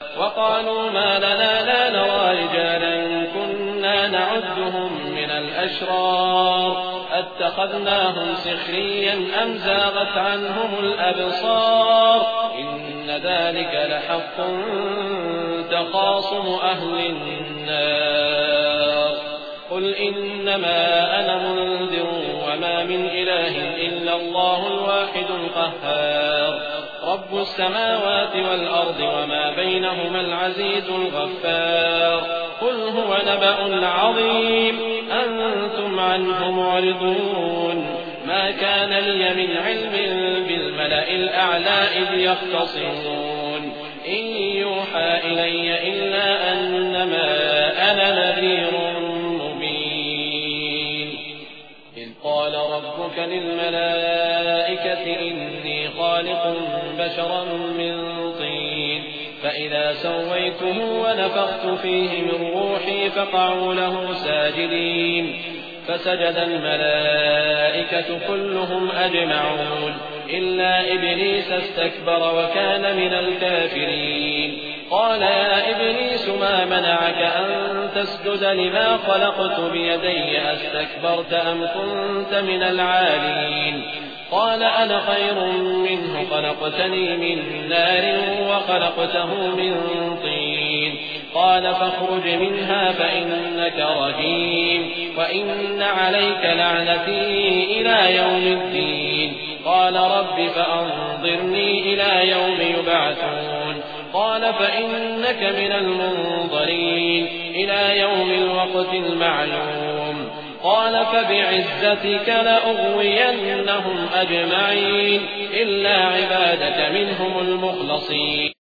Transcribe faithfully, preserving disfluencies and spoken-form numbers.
وقالوا ما لنا لا نرى رجالا كنا نعدهم من الأشرار أتخذناهم سخريا أم زاغت عنهم الأبصار إن ذلك لحق تخاصم أهل النار قل إنما أنا منذر وما من إله إلا الله الواحد القهار رب السماوات والأرض وما بينهما العزيز الغفار قل هو نبأ عظيم أنتم عنه معرضون ما كان لي من علم بالملأ الأعلى إذ يختصمون إن يوحى إلي إلا أنما أنا نذير مبين إذ قال ربك للملائكة إني خالق بشرا من طين فإذا سويته ونفخت فيه من روحي فقعوا له ساجدين فسجد الملائكة كلهم أجمعون إلا إبليس استكبر وكان من الكافرين قال يا إبليس ما منعك أن تسجد لما خلقت بيدي أستكبرت أم كنت من العالين قال أنا خير منه خلقتني من نار وخلقته من طين قال فاخرج منها فإنك رجيم وإن عليك لعنتي إلى يوم الدين قال رب فأنظرني إلى يوم يبعثون قال فإنك من المنظرين إلى يوم الوقت المعلوم قال فبعزتك لأغوينهم أجمعين إلا عبادك منهم المخلصين